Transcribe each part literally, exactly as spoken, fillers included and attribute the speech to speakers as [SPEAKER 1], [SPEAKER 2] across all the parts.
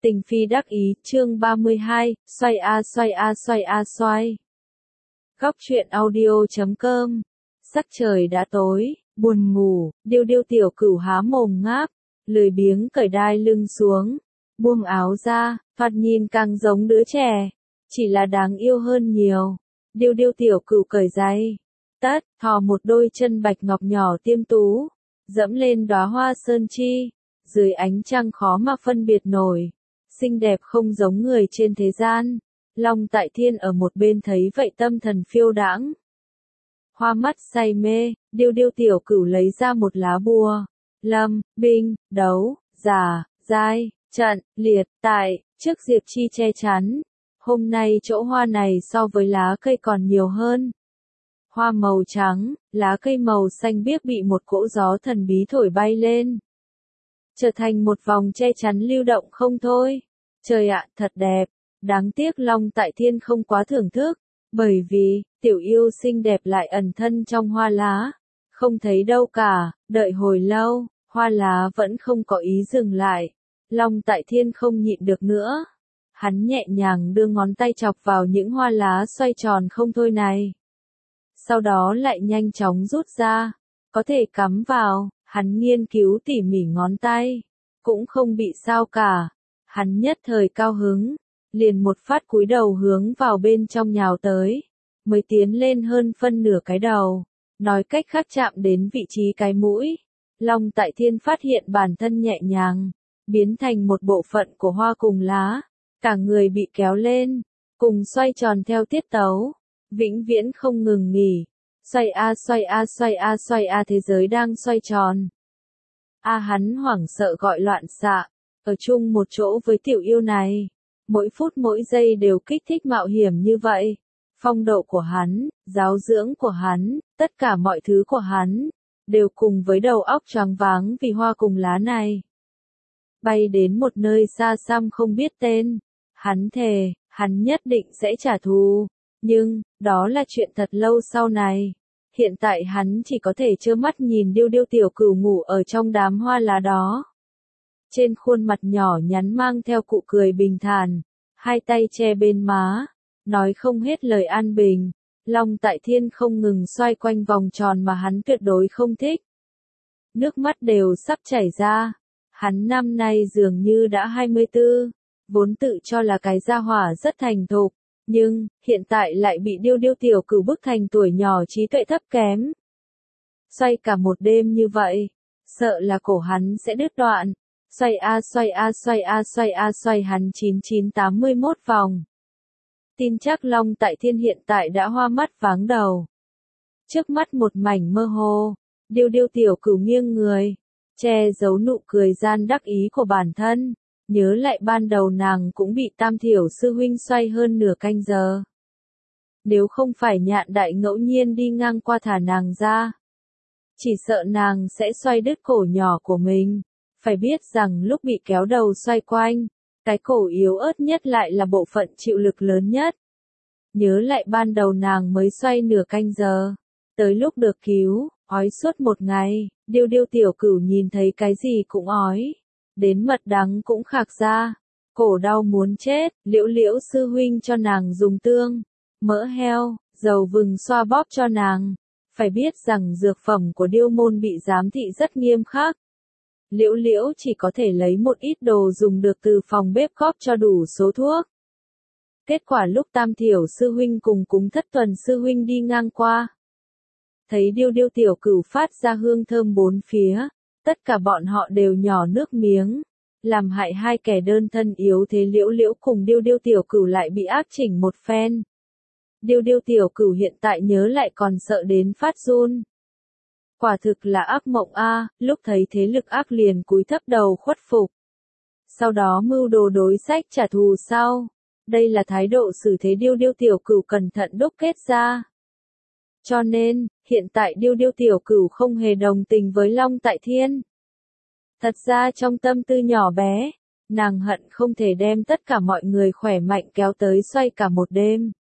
[SPEAKER 1] Tình phi đắc ý, chương ba mươi hai, xoay a xoay a xoay a xoay. Góc truyện audio chấm com. Sắc trời đã tối, buồn ngủ, điêu điêu tiểu cửu há mồm ngáp, lười biếng cởi đai lưng xuống, buông áo ra, thoạt nhìn càng giống đứa trẻ, chỉ là đáng yêu hơn nhiều. Điêu điêu tiểu cửu cởi giày, tất, thò một đôi chân bạch ngọc nhỏ tiêm tú, dẫm lên đóa hoa sơn chi, dưới ánh trăng khó mà phân biệt nổi. Xinh đẹp không giống người trên thế gian. Long Tại Thiên ở một bên thấy vậy tâm thần phiêu đãng. Hoa mắt say mê, điêu điêu tiểu cửu lấy ra một lá bùa. Lâm, binh, đấu, giả, giai, trận, liệt, tại, trước diệp chi che chắn. Hôm nay chỗ hoa này so với lá cây còn nhiều hơn. Hoa màu trắng, lá cây màu xanh biếc bị một cỗ gió thần bí thổi bay lên. Trở thành một vòng che chắn lưu động không thôi. Trời ạ, thật đẹp. Đáng tiếc Long Tại Thiên không quá thưởng thức, bởi vì, tiểu yêu xinh đẹp lại ẩn thân trong hoa lá. Không thấy đâu cả, đợi hồi lâu, hoa lá vẫn không có ý dừng lại. Long Tại Thiên không nhịn được nữa. Hắn nhẹ nhàng đưa ngón tay chọc vào những hoa lá xoay tròn không thôi này. Sau đó lại nhanh chóng rút ra, có thể cắm vào, hắn nghiên cứu tỉ mỉ ngón tay, cũng không bị sao cả. Hắn nhất thời cao hứng, liền một phát cúi đầu hướng vào bên trong nhào tới, mới tiến lên hơn phân nửa cái đầu, nói cách khác chạm đến vị trí cái mũi. Long Tại Thiên phát hiện bản thân nhẹ nhàng, biến thành một bộ phận của hoa cùng lá, cả người bị kéo lên, cùng xoay tròn theo tiết tấu, vĩnh viễn không ngừng nghỉ, xoay a xoay a xoay a xoay a thế giới đang xoay tròn. A hắn hoảng sợ gọi loạn xạ. Ở chung một chỗ với tiểu yêu này, mỗi phút mỗi giây đều kích thích mạo hiểm như vậy. Phong độ của hắn, giáo dưỡng của hắn, tất cả mọi thứ của hắn, đều cùng với đầu óc choáng váng vì hoa cùng lá này. Bay đến một nơi xa xăm không biết tên, hắn thề, hắn nhất định sẽ trả thù, nhưng, đó là chuyện thật lâu sau này. Hiện tại hắn chỉ có thể trơ mắt nhìn điêu điêu tiểu cửu ngủ ở trong đám hoa lá đó. Trên khuôn mặt nhỏ nhắn mang theo cụ cười bình thản, hai tay che bên má, nói không hết lời an bình. Long Tại Thiên không ngừng xoay quanh vòng tròn mà hắn tuyệt đối không thích. Nước mắt đều sắp chảy ra. Hắn năm nay dường như đã hai mươi tư, vốn tự cho là cái gia hỏa rất thành thục, nhưng hiện tại lại bị điêu điêu tiểu cửu bức thành tuổi nhỏ trí tuệ thấp kém. Xoay cả một đêm như vậy, sợ là cổ hắn sẽ đứt đoạn. Xoay a xoay a xoay a xoay a xoay hắn chín chín tám mươi mốt vòng. Tin chắc Long Tại Thiên hiện tại đã hoa mắt váng đầu. Trước mắt một mảnh mơ hồ, điêu điêu tiểu cửu nghiêng người, che giấu nụ cười gian đắc ý của bản thân, nhớ lại ban đầu nàng cũng bị Tam Thiểu sư huynh xoay hơn nửa canh giờ. Nếu không phải Nhạn Đại ngẫu nhiên đi ngang qua thả nàng ra, chỉ sợ nàng sẽ xoay đứt cổ nhỏ của mình. Phải biết rằng lúc bị kéo đầu xoay quanh, cái cổ yếu ớt nhất lại là bộ phận chịu lực lớn nhất. Nhớ lại ban đầu nàng mới xoay nửa canh giờ, tới lúc được cứu, ói suốt một ngày, điêu điêu tiểu cửu nhìn thấy cái gì cũng ói, đến mật đắng cũng khạc ra, cổ đau muốn chết. Liễu Liễu sư huynh cho nàng dùng tương, mỡ heo, dầu vừng xoa bóp cho nàng. Phải biết rằng dược phẩm của điêu môn bị giám thị rất nghiêm khắc. Liễu Liễu chỉ có thể lấy một ít đồ dùng được từ phòng bếp góp cho đủ số thuốc. Kết quả lúc Tam Thiểu sư huynh cùng Cúng Thất Tuần sư huynh đi ngang qua, thấy điêu điêu tiểu cửu phát ra hương thơm bốn phía, tất cả bọn họ đều nhỏ nước miếng, làm hại hai kẻ đơn thân yếu thế. Liễu Liễu cùng điêu điêu tiểu cửu lại bị áp chỉnh một phen. Điêu điêu tiểu cửu hiện tại nhớ lại còn sợ đến phát run. Quả thực là ác mộng a, lúc thấy thế lực ác liền cúi thấp đầu khuất phục. Sau đó mưu đồ đối sách trả thù sau. Đây là thái độ xử thế điêu điêu tiểu cửu cẩn thận đúc kết ra. Cho nên, hiện tại điêu điêu tiểu cửu không hề đồng tình với Long Tại Thiên. Thật ra trong tâm tư nhỏ bé, nàng hận không thể đem tất cả mọi người khỏe mạnh kéo tới xoay cả một đêm.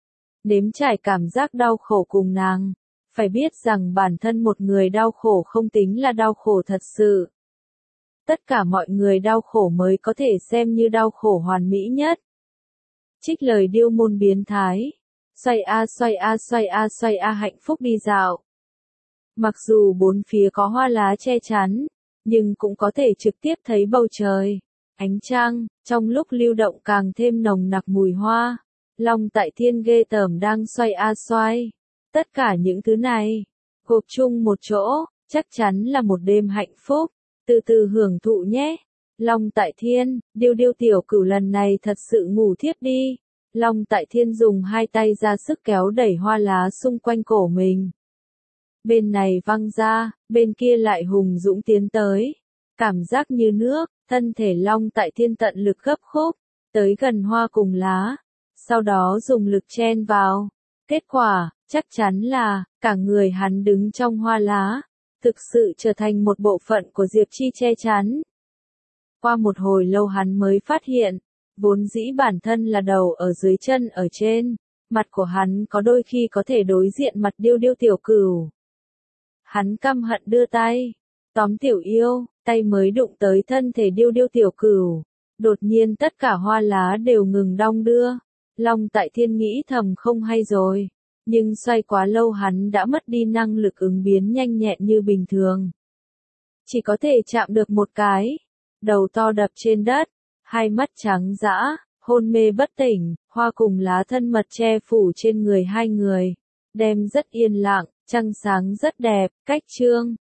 [SPEAKER 1] Nếm trải cảm giác đau khổ cùng nàng. Phải biết rằng bản thân một người đau khổ không tính là đau khổ thật sự. tất cả mọi người đau khổ mới có thể xem như đau khổ hoàn mỹ nhất. Trích lời điêu môn biến thái. Xoay a xoay a xoay a xoay a hạnh phúc đi dạo. Mặc dù bốn phía có hoa lá che chắn, nhưng cũng có thể trực tiếp thấy bầu trời, ánh trăng, trong lúc lưu động càng thêm nồng nặc mùi hoa. Long Tại Thiên ghê tởm đang xoay a xoay. Tất cả những thứ này, gộp chung một chỗ, chắc chắn là một đêm hạnh phúc. Từ từ hưởng thụ nhé. Long Tại Thiên, điêu điêu tiểu cửu lần này thật sự ngủ thiếp đi. Long Tại Thiên dùng hai tay ra sức kéo đẩy hoa lá xung quanh cổ mình. Bên này văng ra, bên kia lại hùng dũng tiến tới. Cảm giác như nước, thân thể Long Tại Thiên tận lực gấp khúc, tới gần hoa cùng lá. Sau đó dùng lực chen vào. Kết quả, chắc chắn là, cả người hắn đứng trong hoa lá. Thực sự trở thành một bộ phận của Diệp Chi che chắn. Qua một hồi lâu hắn mới phát hiện, vốn dĩ bản thân là đầu ở dưới chân ở trên, mặt của hắn có đôi khi có thể đối diện mặt điêu điêu tiểu cửu. Hắn căm hận đưa tay, tóm tiểu yêu, tay mới đụng tới thân thể điêu điêu tiểu cửu. Đột nhiên tất cả hoa lá đều ngừng đong đưa. Long Tại Thiên nghĩ thầm không hay rồi. Nhưng xoay quá lâu hắn đã mất đi năng lực ứng biến nhanh nhẹn như bình thường. Chỉ có thể chạm được một cái. Đầu to đập trên đất, hai mắt trắng dã, hôn mê bất tỉnh, hoa cùng lá thân mật che phủ trên người hai người. Đêm rất yên lặng, trăng sáng rất đẹp, cách chương.